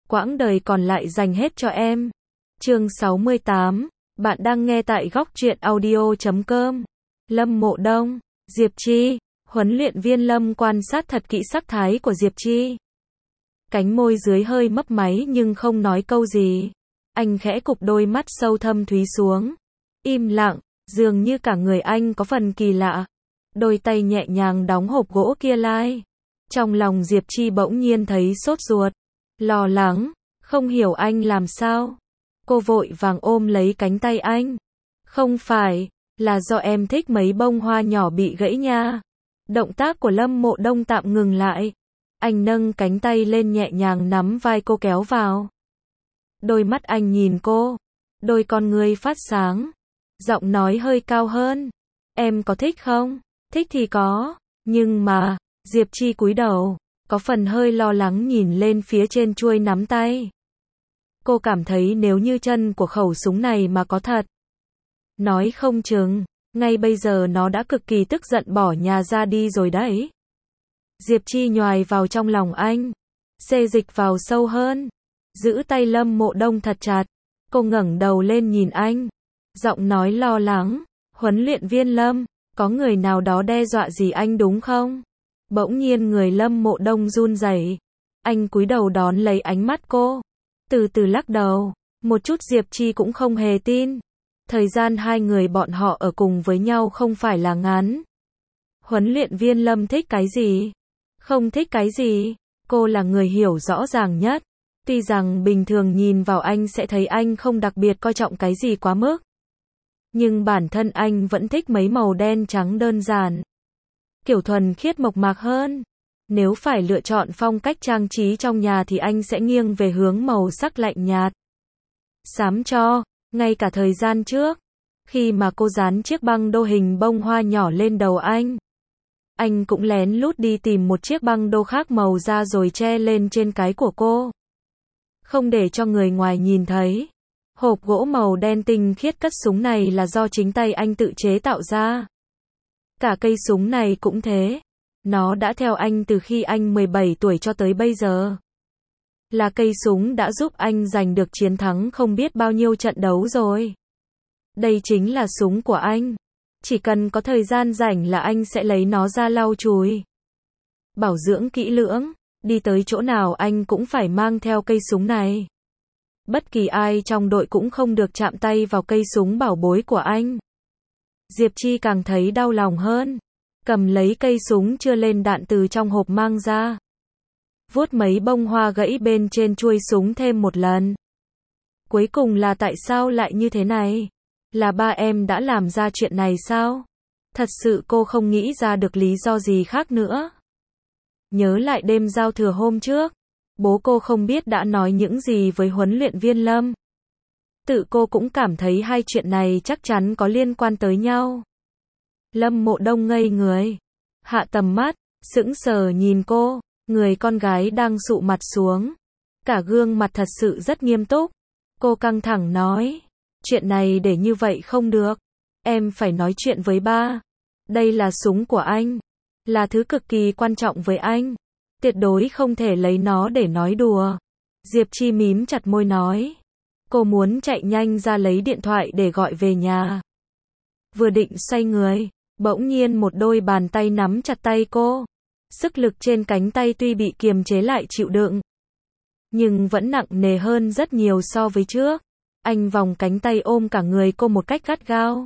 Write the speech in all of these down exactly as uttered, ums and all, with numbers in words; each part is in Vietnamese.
quãng đời còn lại dành hết cho em. Chương sáu mươi tám, bạn đang nghe tại góc truyện audio chấm com. Lâm Mộ Đông, Diệp Chi, huấn luyện viên Lâm quan sát thật kỹ sắc thái của Diệp Chi. Cánh môi dưới hơi mấp máy nhưng không nói câu gì. Anh khẽ cụp đôi mắt sâu thâm thúy xuống. Im lặng, dường như cả người anh có phần kỳ lạ. Đôi tay nhẹ nhàng đóng hộp gỗ kia lại. Trong lòng Diệp Chi bỗng nhiên thấy sốt ruột, lo lắng, không hiểu anh làm sao. Cô vội vàng ôm lấy cánh tay anh. Không phải, là do em thích mấy bông hoa nhỏ bị gãy nha. Động tác của Lâm Mộ Đông tạm ngừng lại. Anh nâng cánh tay lên nhẹ nhàng nắm vai cô kéo vào. Đôi mắt anh nhìn cô, đôi con ngươi phát sáng. Giọng nói hơi cao hơn. Em có thích không? Thích thì có, nhưng mà, Diệp Chi cúi đầu, có phần hơi lo lắng nhìn lên phía trên chuôi nắm tay. Cô cảm thấy nếu như chân của khẩu súng này mà có thật, nói không chừng, ngay bây giờ nó đã cực kỳ tức giận bỏ nhà ra đi rồi đấy. Diệp Chi nhoài vào trong lòng anh, xê dịch vào sâu hơn, giữ tay Lâm Mộ Đông thật chặt. Cô ngẩng đầu lên nhìn anh, giọng nói lo lắng, huấn luyện viên Lâm, có người nào đó đe dọa gì anh đúng không? Bỗng nhiên người Lâm Mộ Đông run rẩy. Anh cúi đầu đón lấy ánh mắt cô, từ từ lắc đầu. Một chút Diệp Chi cũng không hề tin. Thời gian hai người bọn họ ở cùng với nhau không phải là ngắn. Huấn luyện viên Lâm thích cái gì? Không thích cái gì? Cô là người hiểu rõ ràng nhất. Tuy rằng bình thường nhìn vào anh sẽ thấy anh không đặc biệt coi trọng cái gì quá mức. Nhưng bản thân anh vẫn thích mấy màu đen trắng đơn giản. Kiểu thuần khiết mộc mạc hơn. Nếu phải lựa chọn phong cách trang trí trong nhà thì anh sẽ nghiêng về hướng màu sắc lạnh nhạt, xám cho. Ngay cả thời gian trước, khi mà cô dán chiếc băng đô hình bông hoa nhỏ lên đầu anh, anh cũng lén lút đi tìm một chiếc băng đô khác màu ra rồi che lên trên cái của cô. Không để cho người ngoài nhìn thấy. Hộp gỗ màu đen tinh khiết cất súng này là do chính tay anh tự chế tạo ra. Cả cây súng này cũng thế. Nó đã theo anh từ khi anh mười bảy tuổi cho tới bây giờ. Là cây súng đã giúp anh giành được chiến thắng không biết bao nhiêu trận đấu rồi. Đây chính là súng của anh. Chỉ cần có thời gian rảnh là anh sẽ lấy nó ra lau chùi, bảo dưỡng kỹ lưỡng. Đi tới chỗ nào anh cũng phải mang theo cây súng này. Bất kỳ ai trong đội cũng không được chạm tay vào cây súng bảo bối của anh. Diệp Chi càng thấy đau lòng hơn. Cầm lấy cây súng chưa lên đạn từ trong hộp mang ra. Vuốt mấy bông hoa gãy bên trên chuôi súng thêm một lần. Cuối cùng là tại sao lại như thế này? Là ba em đã làm ra chuyện này sao? Thật sự cô không nghĩ ra được lý do gì khác nữa. Nhớ lại đêm giao thừa hôm trước, bố cô không biết đã nói những gì với huấn luyện viên Lâm. Tự cô cũng cảm thấy hai chuyện này chắc chắn có liên quan tới nhau. Lâm Mộ Đông ngây người, hạ tầm mắt, sững sờ nhìn cô, người con gái đang sụ mặt xuống. Cả gương mặt thật sự rất nghiêm túc. Cô căng thẳng nói, chuyện này để như vậy không được. Em phải nói chuyện với ba. Đây là súng của anh. Là thứ cực kỳ quan trọng với anh. Tuyệt đối không thể lấy nó để nói đùa. Diệp Chi mím chặt môi nói. Cô muốn chạy nhanh ra lấy điện thoại để gọi về nhà. Vừa định xoay người, bỗng nhiên một đôi bàn tay nắm chặt tay cô. Sức lực trên cánh tay tuy bị kiềm chế lại chịu đựng, nhưng vẫn nặng nề hơn rất nhiều so với trước. Anh vòng cánh tay ôm cả người cô một cách gắt gao.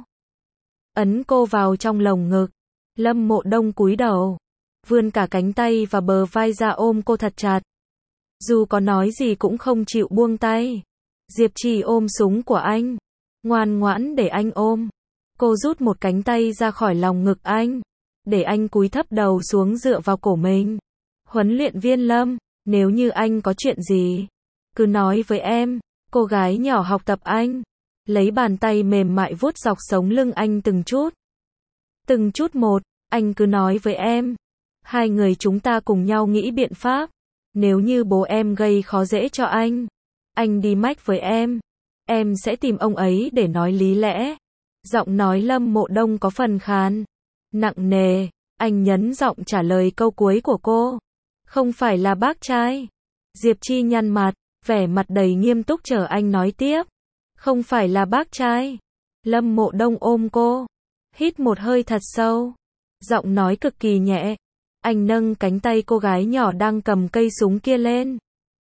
Ấn cô vào trong lồng ngực. Lâm Mộ Đông cúi đầu, vươn cả cánh tay và bờ vai ra ôm cô thật chặt. Dù có nói gì cũng không chịu buông tay. Diệp Chi ôm súng của anh, ngoan ngoãn để anh ôm. Cô rút một cánh tay ra khỏi lòng ngực anh, để anh cúi thấp đầu xuống dựa vào cổ mình. Huấn luyện viên Lâm, nếu như anh có chuyện gì, cứ nói với em. Cô gái nhỏ học tập anh, lấy bàn tay mềm mại vuốt dọc sống lưng anh từng chút. Từng chút một, anh cứ nói với em. Hai người chúng ta cùng nhau nghĩ biện pháp. Nếu như bố em gây khó dễ cho anh, anh đi mách với em. Em sẽ tìm ông ấy để nói lý lẽ. Giọng nói Lâm Mộ Đông có phần khàn, nặng nề. Anh nhấn giọng trả lời câu cuối của cô. Không phải là bác trai. Diệp Chi nhăn mặt, Vẻ mặt đầy nghiêm túc chờ anh nói tiếp. Không phải là bác trai. Lâm Mộ Đông ôm cô. Hít một hơi thật sâu. Giọng nói cực kỳ nhẹ. Anh nâng cánh tay cô gái nhỏ đang cầm cây súng kia lên.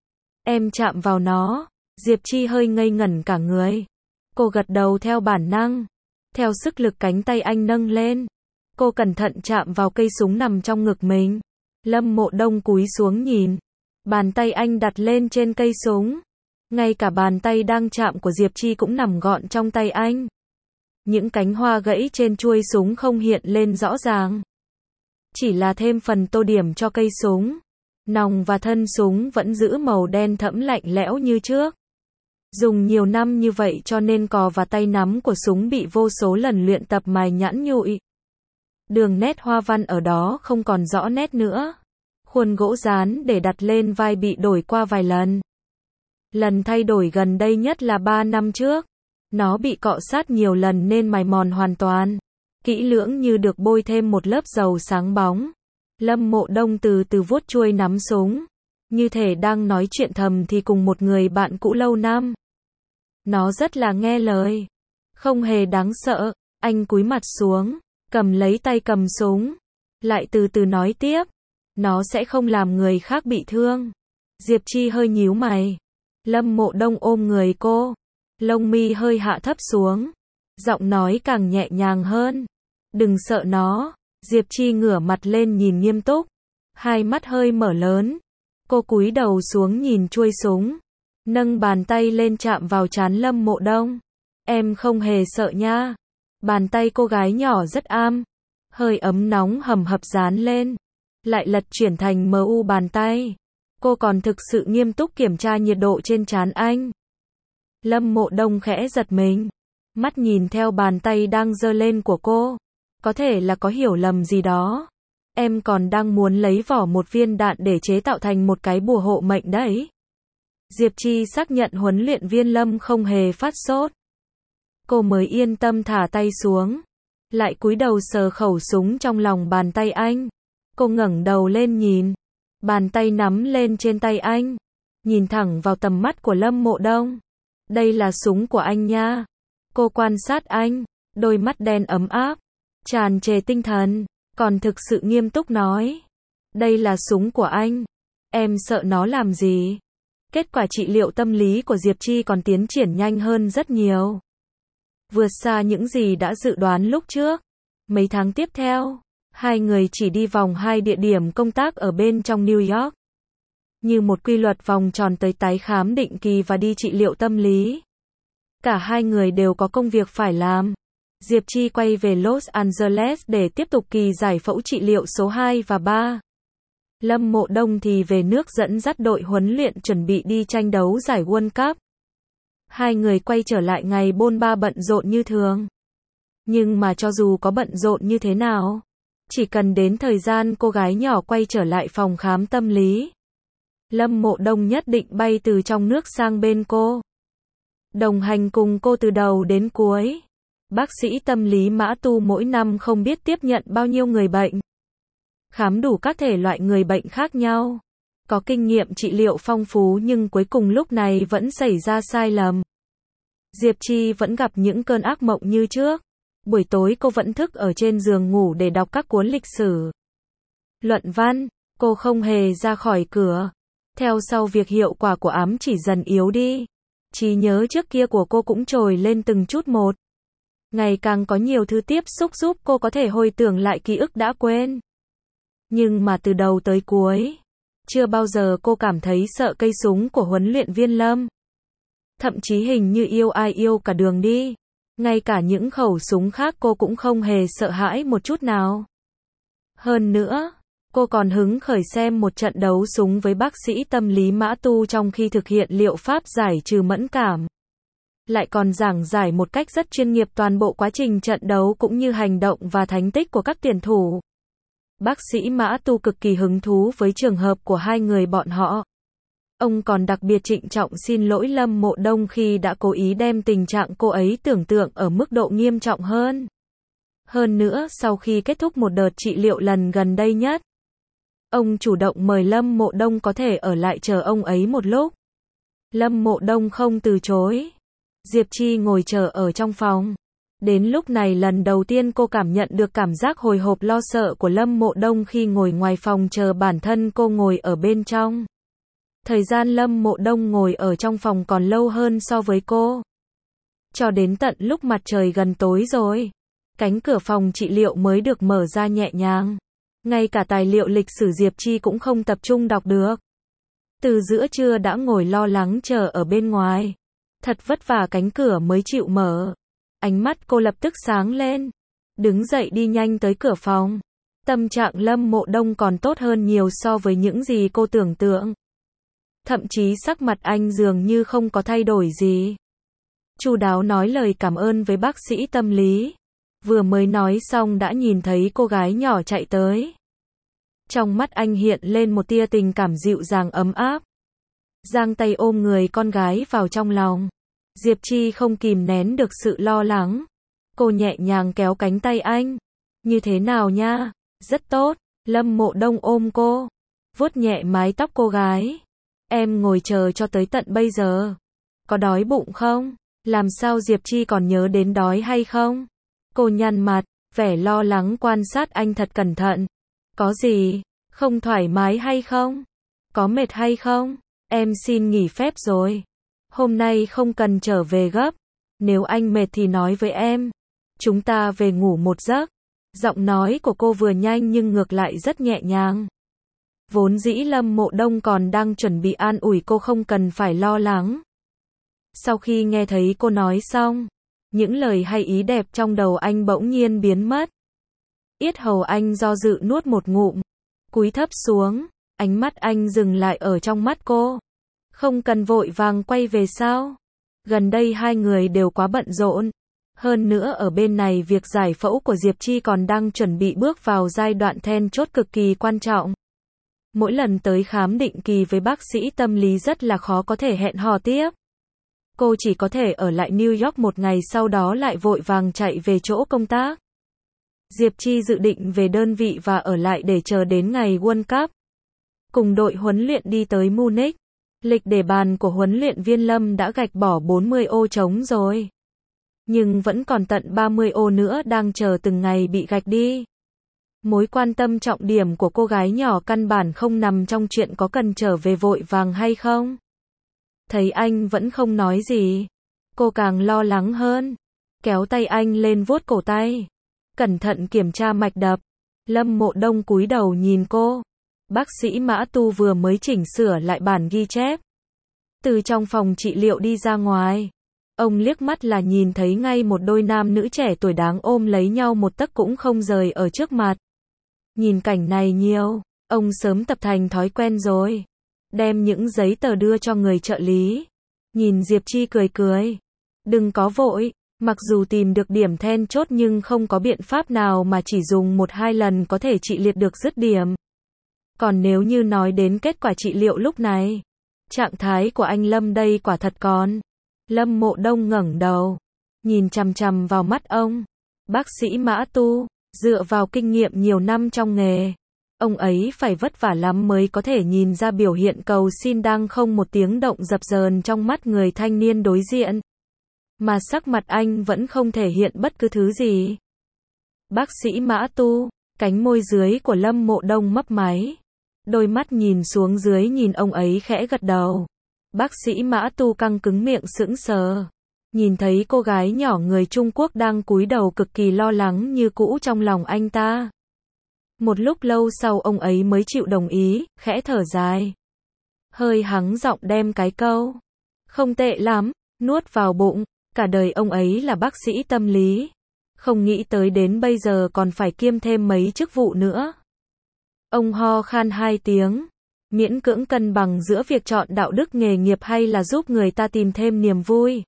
Em chạm vào nó. Diệp Chi hơi ngây ngẩn cả người. Cô gật đầu theo bản năng. Theo sức lực cánh tay anh nâng lên. Cô cẩn thận chạm vào cây súng nằm trong ngực mình. Lâm Mộ Đông cúi xuống nhìn. Bàn tay anh đặt lên trên cây súng. Ngay cả bàn tay đang chạm của Diệp Chi cũng nằm gọn trong tay anh. Những cánh hoa gãy trên chuôi súng không hiện lên rõ ràng. Chỉ là thêm phần tô điểm cho cây súng. Nòng và thân súng vẫn giữ màu đen thẫm lạnh lẽo như trước. Dùng nhiều năm như vậy cho nên cò và tay nắm của súng bị vô số lần luyện tập mài nhẵn nhụi. Đường nét hoa văn ở đó không còn rõ nét nữa. Khuôn gỗ dán để đặt lên vai bị đổi qua vài lần. Lần thay đổi gần đây nhất là ba năm trước. Nó bị cọ sát nhiều lần nên mài mòn hoàn toàn. Kỹ lưỡng như được bôi thêm một lớp dầu sáng bóng. Lâm Mộ Đông từ từ vuốt chuôi nắm súng. Như thể đang nói chuyện thầm thì cùng một người bạn cũ lâu năm. Nó rất là nghe lời. Không hề đáng sợ. Anh cúi mặt xuống. Cầm lấy tay cầm súng. Lại từ từ nói tiếp. Nó sẽ không làm người khác bị thương. Diệp Chi hơi nhíu mày. Lâm Mộ Đông ôm người cô. Lông mi hơi hạ thấp xuống. Giọng nói càng nhẹ nhàng hơn. Đừng sợ nó. Diệp Chi ngửa mặt lên nhìn nghiêm túc. Hai mắt hơi mở lớn. Cô cúi đầu xuống nhìn chuôi súng. Nâng bàn tay lên chạm vào trán Lâm Mộ Đông. Em không hề sợ nha. Bàn tay cô gái nhỏ rất am. Hơi ấm nóng hầm hập dán lên. Lại lật chuyển thành mờ u bàn tay. Cô còn thực sự nghiêm túc kiểm tra nhiệt độ trên trán anh. Lâm Mộ Đông khẽ giật mình. Mắt nhìn theo bàn tay đang giơ lên của cô. Có thể là có hiểu lầm gì đó. Em còn đang muốn lấy vỏ một viên đạn để chế tạo thành một cái bùa hộ mệnh đấy. Diệp Chi xác nhận huấn luyện viên Lâm không hề phát sốt. Cô mới yên tâm thả tay xuống. Lại cúi đầu sờ khẩu súng trong lòng bàn tay anh. Cô ngẩng đầu lên nhìn. Bàn tay nắm lên trên tay anh. Nhìn thẳng vào tầm mắt của Lâm Mộ Đông. Đây là súng của anh nha. Cô quan sát anh. Đôi mắt đen ấm áp. Tràn trề tinh thần. Còn thực sự nghiêm túc nói. Đây là súng của anh. Em sợ nó làm gì? Kết quả trị liệu tâm lý của Diệp Chi còn tiến triển nhanh hơn rất nhiều. Vượt xa những gì đã dự đoán lúc trước. Mấy tháng tiếp theo, hai người chỉ đi vòng hai địa điểm công tác ở bên trong New York. Như một quy luật vòng tròn tới tái khám định kỳ và đi trị liệu tâm lý. Cả hai người đều có công việc phải làm. Diệp Chi quay về Los Angeles để tiếp tục kỳ giải phẫu trị liệu số hai và ba. Lâm Mộ Đông thì về nước dẫn dắt đội huấn luyện chuẩn bị đi tranh đấu giải World Cup. Hai người quay trở lại ngày bôn ba bận rộn như thường. Nhưng mà cho dù có bận rộn như thế nào, chỉ cần đến thời gian cô gái nhỏ quay trở lại phòng khám tâm lý, Lâm Mộ Đông nhất định bay từ trong nước sang bên cô. Đồng hành cùng cô từ đầu đến cuối. Bác sĩ tâm lý Mã Tu mỗi năm không biết tiếp nhận bao nhiêu người bệnh. Khám đủ các thể loại người bệnh khác nhau. Có kinh nghiệm trị liệu phong phú nhưng cuối cùng lúc này vẫn xảy ra sai lầm. Diệp Chi vẫn gặp những cơn ác mộng như trước. Buổi tối cô vẫn thức ở trên giường ngủ để đọc các cuốn lịch sử. Luận văn, cô không hề ra khỏi cửa. Theo sau việc hiệu quả của ám chỉ dần yếu đi. Trí nhớ trước kia của cô cũng trồi lên từng chút một. Ngày càng có nhiều thứ tiếp xúc giúp cô có thể hồi tưởng lại ký ức đã quên. Nhưng mà từ đầu tới cuối, chưa bao giờ cô cảm thấy sợ cây súng của huấn luyện viên Lâm. Thậm chí hình như yêu ai yêu cả đường đi. Ngay cả những khẩu súng khác cô cũng không hề sợ hãi một chút nào. Hơn nữa, cô còn hứng khởi xem một trận đấu súng với bác sĩ tâm lý Mã Tu trong khi thực hiện liệu pháp giải trừ mẫn cảm. Lại còn giảng giải một cách rất chuyên nghiệp toàn bộ quá trình trận đấu cũng như hành động và thành tích của các tuyển thủ. Bác sĩ Mã Tu cực kỳ hứng thú với trường hợp của hai người bọn họ. Ông còn đặc biệt trịnh trọng xin lỗi Lâm Mộ Đông khi đã cố ý đem tình trạng cô ấy tưởng tượng ở mức độ nghiêm trọng hơn. Hơn nữa, sau khi kết thúc một đợt trị liệu lần gần đây nhất, ông chủ động mời Lâm Mộ Đông có thể ở lại chờ ông ấy một lúc. Lâm Mộ Đông không từ chối. Diệp Chi ngồi chờ ở trong phòng. Đến lúc này lần đầu tiên cô cảm nhận được cảm giác hồi hộp lo sợ của Lâm Mộ Đông khi ngồi ngoài phòng chờ bản thân cô ngồi ở bên trong. Thời gian Lâm Mộ Đông ngồi ở trong phòng còn lâu hơn so với cô. Cho đến tận lúc mặt trời gần tối rồi, cánh cửa phòng trị liệu mới được mở ra nhẹ nhàng. Ngay cả tài liệu lịch sử Diệp Chi cũng không tập trung đọc được. Từ giữa trưa đã ngồi lo lắng chờ ở bên ngoài. Thật vất vả cánh cửa mới chịu mở. Ánh mắt cô lập tức sáng lên. Đứng dậy đi nhanh tới cửa phòng. Tâm trạng Lâm Mộ Đông còn tốt hơn nhiều so với những gì cô tưởng tượng. Thậm chí sắc mặt anh dường như không có thay đổi gì. Chu đáo nói lời cảm ơn với bác sĩ tâm lý. Vừa mới nói xong đã nhìn thấy cô gái nhỏ chạy tới. Trong mắt anh hiện lên một tia tình cảm dịu dàng ấm áp. Giang tay ôm người con gái vào trong lòng. Diệp Chi không kìm nén được sự lo lắng. Cô nhẹ nhàng kéo cánh tay anh. Như thế nào nha? Rất tốt. Lâm Mộ Đông ôm cô. Vuốt nhẹ mái tóc cô gái. Em ngồi chờ cho tới tận bây giờ. Có đói bụng không? Làm sao Diệp Chi còn nhớ đến đói hay không? Cô nhăn mặt, vẻ lo lắng quan sát anh thật cẩn thận. Có gì? Không thoải mái hay không? Có mệt hay không? Em xin nghỉ phép rồi. Hôm nay không cần trở về gấp. Nếu anh mệt thì nói với em. Chúng ta về ngủ một giấc. Giọng nói của cô vừa nhanh nhưng ngược lại rất nhẹ nhàng. Vốn dĩ Lâm Mộ Đông còn đang chuẩn bị an ủi cô không cần phải lo lắng. Sau khi nghe thấy cô nói xong, những lời hay ý đẹp trong đầu anh bỗng nhiên biến mất. Yết hầu anh do dự nuốt một ngụm, cúi thấp xuống, ánh mắt anh dừng lại ở trong mắt cô. Không cần vội vàng quay về sao? Gần đây hai người đều quá bận rộn. Hơn nữa ở bên này việc giải phẫu của Diệp Chi còn đang chuẩn bị bước vào giai đoạn then chốt cực kỳ quan trọng. Mỗi lần tới khám định kỳ với bác sĩ tâm lý rất là khó có thể hẹn hò tiếp. Cô chỉ có thể ở lại New York một ngày sau đó lại vội vàng chạy về chỗ công tác. Diệp Chi dự định về đơn vị và ở lại để chờ đến ngày World Cup. Cùng đội huấn luyện đi tới Munich. Lịch để bàn của huấn luyện viên Lâm đã gạch bỏ bốn mươi ô trống rồi. Nhưng vẫn còn tận ba mươi ô nữa đang chờ từng ngày bị gạch đi. Mối quan tâm trọng điểm của cô gái nhỏ căn bản không nằm trong chuyện có cần trở về vội vàng hay không. Thấy anh vẫn không nói gì, cô càng lo lắng hơn. Kéo tay anh lên vuốt cổ tay. Cẩn thận kiểm tra mạch đập. Lâm Mộ Đông cúi đầu nhìn cô. Bác sĩ Mã Tu vừa mới chỉnh sửa lại bản ghi chép. Từ trong phòng trị liệu đi ra ngoài. Ông liếc mắt là nhìn thấy ngay một đôi nam nữ trẻ tuổi đáng ôm lấy nhau một tấc cũng không rời ở trước mặt. Nhìn cảnh này nhiều, ông sớm tập thành thói quen rồi. Đem những giấy tờ đưa cho người trợ lý. Nhìn Diệp Chi cười cười. Đừng có vội, mặc dù tìm được điểm then chốt nhưng không có biện pháp nào mà chỉ dùng một hai lần có thể trị liệt được dứt điểm. Còn nếu như nói đến kết quả trị liệu lúc này, trạng thái của anh Lâm đây quả thật còn. Lâm Mộ Đông ngẩng đầu, nhìn chằm chằm vào mắt ông. Bác sĩ Mã Tu, dựa vào kinh nghiệm nhiều năm trong nghề, ông ấy phải vất vả lắm mới có thể nhìn ra biểu hiện cầu xin đang không một tiếng động dập dờn trong mắt người thanh niên đối diện. Mà sắc mặt anh vẫn không thể hiện bất cứ thứ gì. Bác sĩ Mã Tu, cánh môi dưới của Lâm Mộ Đông mấp máy. Đôi mắt nhìn xuống dưới nhìn ông ấy khẽ gật đầu. Bác sĩ Mã Tu căng cứng miệng sững sờ. Nhìn thấy cô gái nhỏ người Trung Quốc đang cúi đầu cực kỳ lo lắng như cũ trong lòng anh ta. Một lúc lâu sau ông ấy mới chịu đồng ý, khẽ thở dài. Hơi hắng giọng đem cái câu. Không tệ lắm, nuốt vào bụng. Cả đời ông ấy là bác sĩ tâm lý. Không nghĩ tới đến bây giờ còn phải kiêm thêm mấy chức vụ nữa. Ông ho khan hai tiếng. Miễn cưỡng cân bằng giữa việc chọn đạo đức nghề nghiệp hay là giúp người ta tìm thêm niềm vui.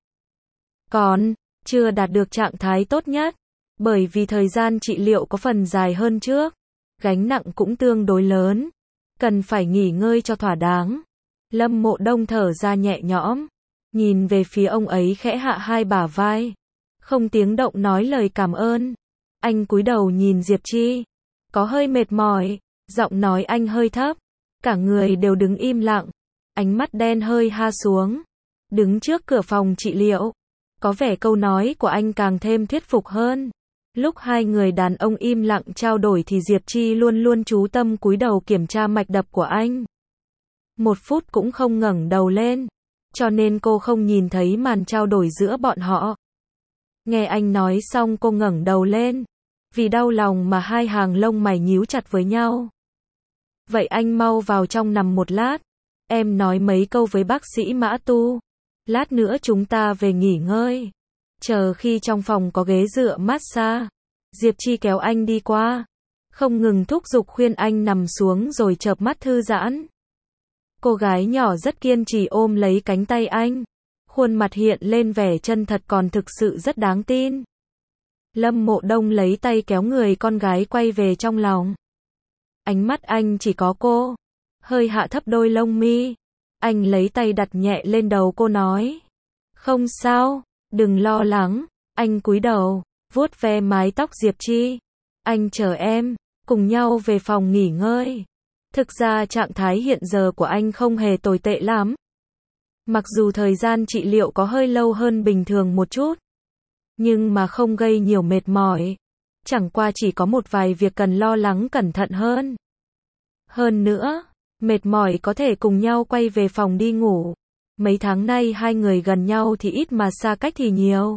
Còn, chưa đạt được trạng thái tốt nhất. Bởi vì thời gian trị liệu có phần dài hơn trước. Gánh nặng cũng tương đối lớn. Cần phải nghỉ ngơi cho thỏa đáng. Lâm Mộ Đông thở ra nhẹ nhõm. Nhìn về phía ông ấy khẽ hạ hai bả vai. Không tiếng động nói lời cảm ơn. Anh cúi đầu nhìn Diệp Chi. Có hơi mệt mỏi. Giọng nói anh hơi thấp. Cả người đều đứng im lặng. Ánh mắt đen hơi ha xuống. đứng trước cửa phòng trị liệu. Có vẻ câu nói của anh càng thêm thuyết phục hơn. Lúc hai người đàn ông im lặng trao đổi thì Diệp Chi luôn luôn chú tâm cúi đầu kiểm tra mạch đập của anh. Một phút cũng không ngẩng đầu lên, cho nên cô không nhìn thấy màn trao đổi giữa bọn họ. Nghe anh nói xong cô ngẩng đầu lên, vì đau lòng mà hai hàng lông mày nhíu chặt với nhau. Vậy anh mau vào trong nằm một lát, em nói mấy câu với bác sĩ Mã Tu, lát nữa chúng ta về nghỉ ngơi. Chờ khi trong phòng có ghế dựa massage, Diệp Chi kéo anh đi qua, không ngừng thúc giục khuyên anh nằm xuống rồi chợp mắt thư giãn. Cô gái nhỏ rất kiên trì ôm lấy cánh tay anh, khuôn mặt hiện lên vẻ chân thật còn thực sự rất đáng tin. Lâm Mộ Đông lấy tay kéo người con gái quay về trong lòng. Ánh mắt anh chỉ có cô, hơi hạ thấp đôi lông mi. Anh lấy tay đặt nhẹ lên đầu cô nói, không sao, đừng lo lắng. Anh cúi đầu, vuốt ve mái tóc Diệp Chi. Anh chờ em, cùng nhau về phòng nghỉ ngơi. Thực ra trạng thái hiện giờ của anh không hề tồi tệ lắm. Mặc dù thời gian trị liệu có hơi lâu hơn bình thường một chút, nhưng mà không gây nhiều mệt mỏi. Chẳng qua chỉ có một vài việc cần lo lắng cẩn thận hơn. Hơn nữa, mệt mỏi có thể cùng nhau quay về phòng đi ngủ. Mấy tháng nay hai người gần nhau thì ít mà xa cách thì nhiều.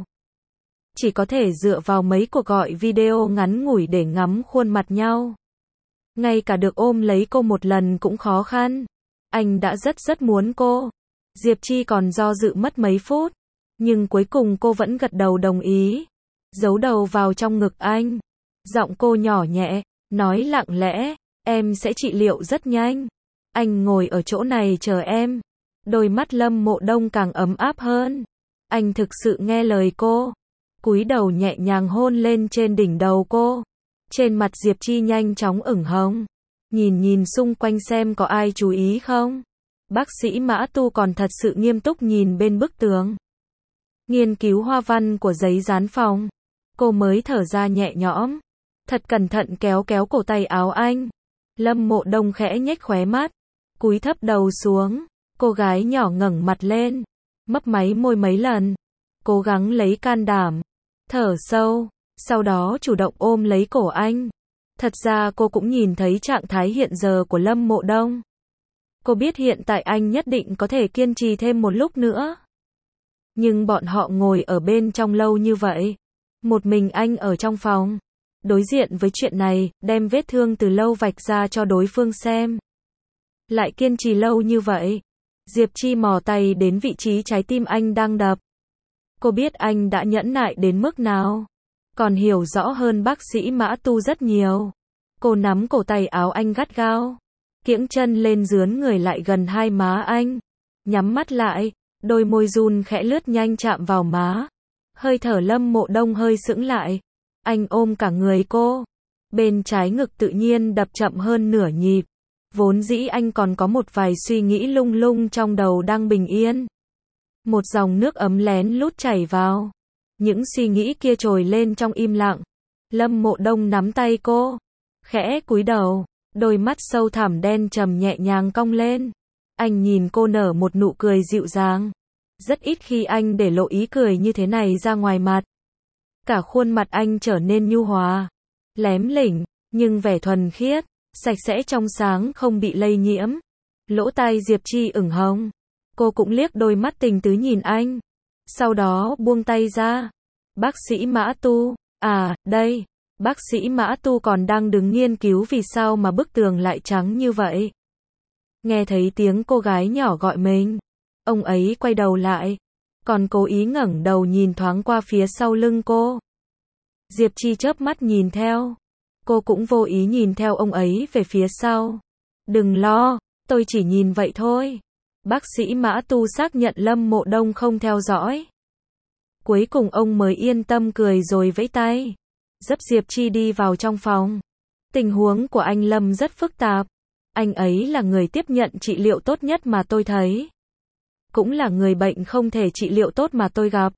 Chỉ có thể dựa vào mấy cuộc gọi video ngắn ngủi để ngắm khuôn mặt nhau. Ngay cả được ôm lấy cô một lần cũng khó khăn. Anh đã rất rất muốn cô. Diệp Chi còn do dự mất mấy phút, nhưng cuối cùng cô vẫn gật đầu đồng ý. Giấu đầu vào trong ngực anh. Giọng cô nhỏ nhẹ, nói lặng lẽ, em sẽ trị liệu rất nhanh. Anh ngồi ở chỗ này chờ em. Đôi mắt Lâm Mộ Đông càng ấm áp hơn. Anh thực sự nghe lời cô. Cúi đầu nhẹ nhàng hôn lên trên đỉnh đầu cô. Trên mặt Diệp Chi nhanh chóng ửng hồng. Nhìn nhìn xung quanh xem có ai chú ý không. Bác sĩ Mã Tu còn thật sự nghiêm túc nhìn bên bức tường. Nghiên cứu hoa văn của giấy dán phòng. Cô mới thở ra nhẹ nhõm. Thật cẩn thận kéo kéo cổ tay áo anh. Lâm Mộ Đông khẽ nhếch khóe mắt. Cúi thấp đầu xuống. Cô gái nhỏ ngẩng mặt lên. Mấp máy môi mấy lần. Cố gắng lấy can đảm. Thở sâu. Sau đó chủ động ôm lấy cổ anh. Thật ra cô cũng nhìn thấy trạng thái hiện giờ của Lâm Mộ Đông. Cô biết hiện tại anh nhất định có thể kiên trì thêm một lúc nữa. Nhưng bọn họ ngồi ở bên trong lâu như vậy. Một mình anh ở trong phòng. Đối diện với chuyện này, đem vết thương từ lâu vạch ra cho đối phương xem. Lại kiên trì lâu như vậy. Diệp Chi mò tay đến vị trí trái tim anh đang đập. Cô biết anh đã nhẫn nại đến mức nào. Còn hiểu rõ hơn bác sĩ Mã Tu rất nhiều. Cô nắm cổ tay áo anh gắt gao. Kiễng chân lên dướn người lại gần hai má anh. Nhắm mắt lại. Đôi môi run khẽ lướt nhanh chạm vào má. Hơi thở Lâm Mộ Đông hơi sững lại. Anh ôm cả người cô. Bên trái ngực tự nhiên đập chậm hơn nửa nhịp. Vốn dĩ anh còn có một vài suy nghĩ lung lung trong đầu đang bình yên. Một dòng nước ấm lén lút chảy vào. Những suy nghĩ kia trồi lên trong im lặng. Lâm Mộ Đông nắm tay cô. Khẽ cúi đầu. Đôi mắt sâu thẳm đen trầm nhẹ nhàng cong lên. Anh nhìn cô nở một nụ cười dịu dàng. Rất ít khi anh để lộ ý cười như thế này ra ngoài mặt. Cả khuôn mặt anh trở nên nhu hòa. Lém lỉnh, nhưng vẻ thuần khiết. Sạch sẽ trong sáng không bị lây nhiễm. Lỗ tai Diệp Chi ửng hồng. Cô cũng liếc đôi mắt tình tứ nhìn anh. Sau đó buông tay ra. Bác sĩ Mã Tu. À, đây. Bác sĩ Mã Tu còn đang đứng nghiên cứu vì sao mà bức tường lại trắng như vậy. Nghe thấy tiếng cô gái nhỏ gọi mình. Ông ấy quay đầu lại. Còn cố ý ngẩng đầu nhìn thoáng qua phía sau lưng cô. Diệp Chi chớp mắt nhìn theo. Cô cũng vô ý nhìn theo ông ấy về phía sau. Đừng lo, tôi chỉ nhìn vậy thôi. Bác sĩ Mã Tu xác nhận Lâm Mộ Đông không theo dõi. Cuối cùng ông mới yên tâm cười rồi vẫy tay. Dấp Diệp Chi đi vào trong phòng. Tình huống của anh Lâm rất phức tạp. Anh ấy là người tiếp nhận trị liệu tốt nhất mà tôi thấy. Cũng là người bệnh không thể trị liệu tốt mà tôi gặp.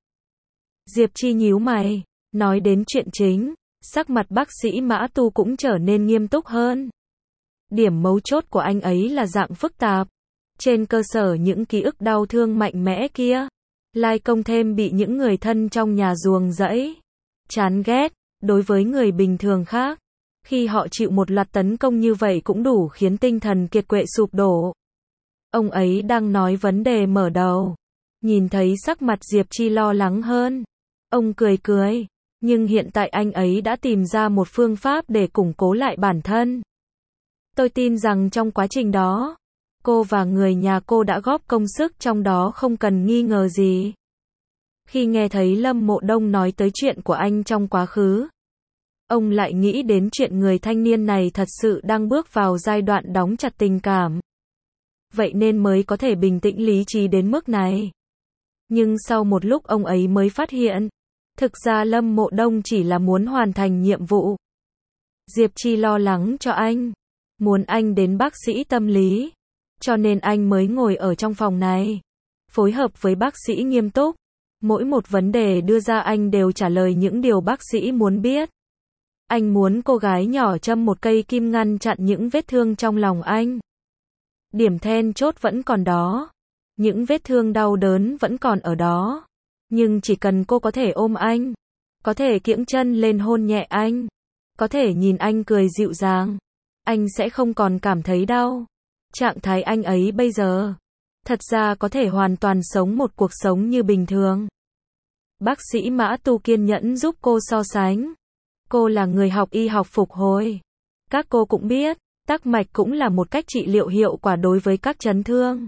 Diệp Chi nhíu mày. Nói đến chuyện chính. Sắc mặt bác sĩ Mã Tu cũng trở nên nghiêm túc hơn. Điểm mấu chốt của anh ấy là dạng phức tạp. Trên cơ sở những ký ức đau thương mạnh mẽ kia, lai công thêm bị những người thân trong nhà ruồng rẫy, chán ghét. Đối với người bình thường khác, khi họ chịu một loạt tấn công như vậy cũng đủ khiến tinh thần kiệt quệ sụp đổ. Ông ấy đang nói vấn đề mở đầu. Nhìn thấy sắc mặt Diệp Chi lo lắng hơn, ông cười cười, nhưng hiện tại anh ấy đã tìm ra một phương pháp để củng cố lại bản thân. Tôi tin rằng trong quá trình đó, cô và người nhà cô đã góp công sức trong đó không cần nghi ngờ gì. Khi nghe thấy Lâm Mộ Đông nói tới chuyện của anh trong quá khứ, ông lại nghĩ đến chuyện người thanh niên này thật sự đang bước vào giai đoạn đóng chặt tình cảm. Vậy nên mới có thể bình tĩnh lý trí đến mức này. Nhưng sau một lúc ông ấy mới phát hiện, thực ra Lâm Mộ Đông chỉ là muốn hoàn thành nhiệm vụ. Diệp Chi lo lắng cho anh, muốn anh đến bác sĩ tâm lý, cho nên anh mới ngồi ở trong phòng này, phối hợp với bác sĩ nghiêm túc. Mỗi một vấn đề đưa ra anh đều trả lời những điều bác sĩ muốn biết. Anh muốn cô gái nhỏ châm một cây kim ngăn chặn những vết thương trong lòng anh. Điểm then chốt vẫn còn đó. Những vết thương đau đớn vẫn còn ở đó. Nhưng chỉ cần cô có thể ôm anh, có thể kiễng chân lên hôn nhẹ anh, có thể nhìn anh cười dịu dàng, anh sẽ không còn cảm thấy đau. Trạng thái anh ấy bây giờ, thật ra có thể hoàn toàn sống một cuộc sống như bình thường. Bác sĩ Mã Tu kiên nhẫn giúp cô so sánh. Cô là người học y học phục hồi. Các cô cũng biết, tắc mạch cũng là một cách trị liệu hiệu quả đối với các chấn thương.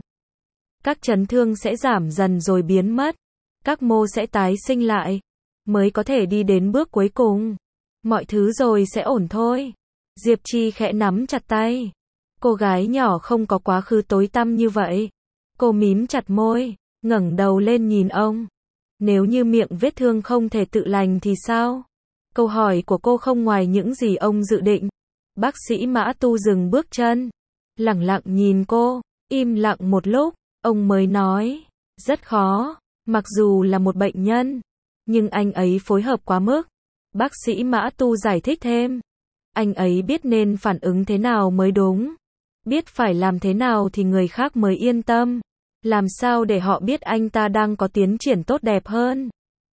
Các chấn thương sẽ giảm dần rồi biến mất. Các mô sẽ tái sinh lại, mới có thể đi đến bước cuối cùng. Mọi thứ rồi sẽ ổn thôi. Diệp Chi khẽ nắm chặt tay. Cô gái nhỏ không có quá khứ tối tăm như vậy. Cô mím chặt môi, ngẩng đầu lên nhìn ông. Nếu như miệng vết thương không thể tự lành thì sao? Câu hỏi của cô không ngoài những gì ông dự định. Bác sĩ Mã Tu dừng bước chân, lẳng lặng nhìn cô, im lặng một lúc, ông mới nói, rất khó, mặc dù là một bệnh nhân, nhưng anh ấy phối hợp quá mức. Bác sĩ Mã Tu giải thích thêm, anh ấy biết nên phản ứng thế nào mới đúng, biết phải làm thế nào thì người khác mới yên tâm, làm sao để họ biết anh ta đang có tiến triển tốt đẹp hơn.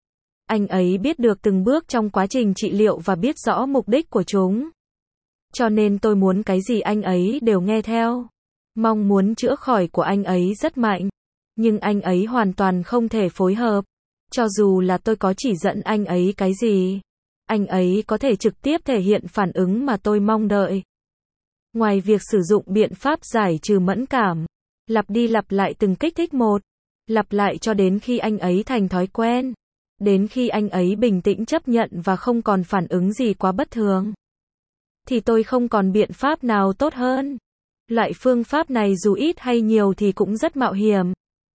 Anh ấy biết được từng bước trong quá trình trị liệu và biết rõ mục đích của chúng. Cho nên tôi muốn cái gì anh ấy đều nghe theo. Mong muốn chữa khỏi của anh ấy rất mạnh, nhưng anh ấy hoàn toàn không thể phối hợp. Cho dù là tôi có chỉ dẫn anh ấy cái gì, anh ấy có thể trực tiếp thể hiện phản ứng mà tôi mong đợi. Ngoài việc sử dụng biện pháp giải trừ mẫn cảm, lặp đi lặp lại từng kích thích một, lặp lại cho đến khi anh ấy thành thói quen, đến khi anh ấy bình tĩnh chấp nhận và không còn phản ứng gì quá bất thường, thì tôi không còn biện pháp nào tốt hơn. Loại phương pháp này dù ít hay nhiều thì cũng rất mạo hiểm.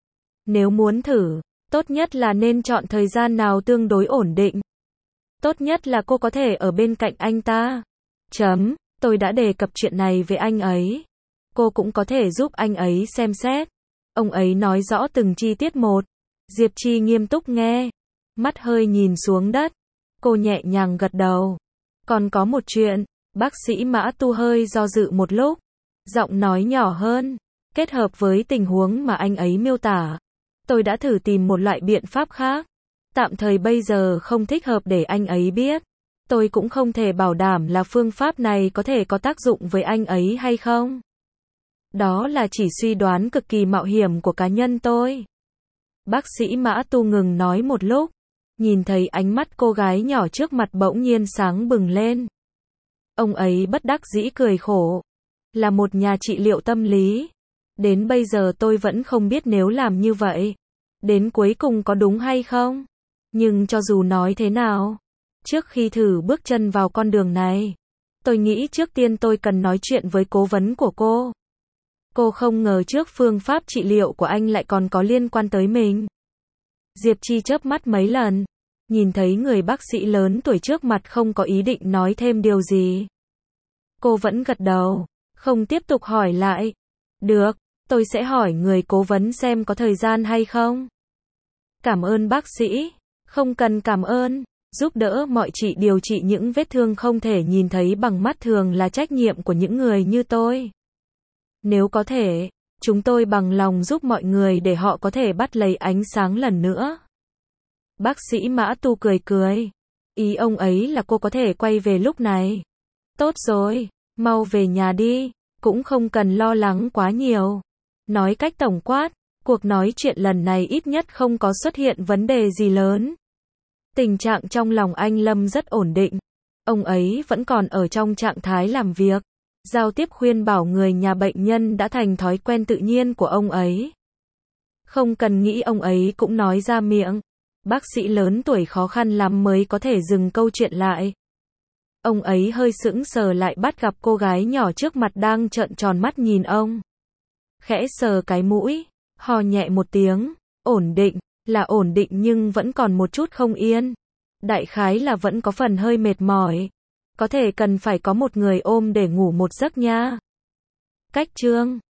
Nếu muốn thử, tốt nhất là nên chọn thời gian nào tương đối ổn định. Tốt nhất là cô có thể ở bên cạnh anh ta. Chấm, tôi đã đề cập chuyện này với anh ấy. Cô cũng có thể giúp anh ấy xem xét. Ông ấy nói rõ từng chi tiết một. Diệp Chi nghiêm túc nghe, mắt hơi nhìn xuống đất. Cô nhẹ nhàng gật đầu. Còn có một chuyện, bác sĩ Mã Tu hơi do dự một lúc, giọng nói nhỏ hơn, kết hợp với tình huống mà anh ấy miêu tả. Tôi đã thử tìm một loại biện pháp khác. Tạm thời bây giờ không thích hợp để anh ấy biết. Tôi cũng không thể bảo đảm là phương pháp này có thể có tác dụng với anh ấy hay không. Đó là chỉ suy đoán cực kỳ mạo hiểm của cá nhân tôi. Bác sĩ Mã Tu ngừng nói một lúc, nhìn thấy ánh mắt cô gái nhỏ trước mặt bỗng nhiên sáng bừng lên. Ông ấy bất đắc dĩ cười khổ. Là một nhà trị liệu tâm lý, đến bây giờ tôi vẫn không biết nếu làm như vậy, đến cuối cùng có đúng hay không. Nhưng cho dù nói thế nào, trước khi thử bước chân vào con đường này, tôi nghĩ trước tiên tôi cần nói chuyện với cố vấn của cô. Cô không ngờ trước phương pháp trị liệu của anh lại còn có liên quan tới mình. Diệp Chi chớp mắt mấy lần, nhìn thấy người bác sĩ lớn tuổi trước mặt không có ý định nói thêm điều gì. Cô vẫn gật đầu, không tiếp tục hỏi lại. Được, tôi sẽ hỏi người cố vấn xem có thời gian hay không. Cảm ơn bác sĩ. Không cần cảm ơn. Giúp đỡ mọi chị điều trị những vết thương không thể nhìn thấy bằng mắt thường là trách nhiệm của những người như tôi. Nếu có thể, Chúng tôi bằng lòng giúp mọi người để họ có thể bắt lấy ánh sáng lần nữa. Bác sĩ Mã Tu cười cười. Ý ông ấy là cô có thể quay về lúc này. Tốt rồi, mau về nhà đi, cũng không cần lo lắng quá nhiều. Nói cách tổng quát, cuộc nói chuyện lần này ít nhất không có xuất hiện vấn đề gì lớn. Tình trạng trong lòng anh Lâm rất ổn định. Ông ấy vẫn còn ở trong trạng thái làm việc. Giao tiếp khuyên bảo người nhà bệnh nhân đã thành thói quen tự nhiên của ông ấy. Không cần nghĩ ông ấy cũng nói ra miệng. Bác sĩ lớn tuổi khó khăn lắm mới có thể dừng câu chuyện lại. Ông ấy hơi sững sờ lại bắt gặp cô gái nhỏ trước mặt đang trợn tròn mắt nhìn ông. Khẽ sờ cái mũi, hò nhẹ một tiếng, ổn định, là ổn định nhưng vẫn còn một chút không yên. Đại khái là vẫn có phần hơi mệt mỏi. Có thể cần phải có một người ôm để ngủ một giấc nha. Cách chương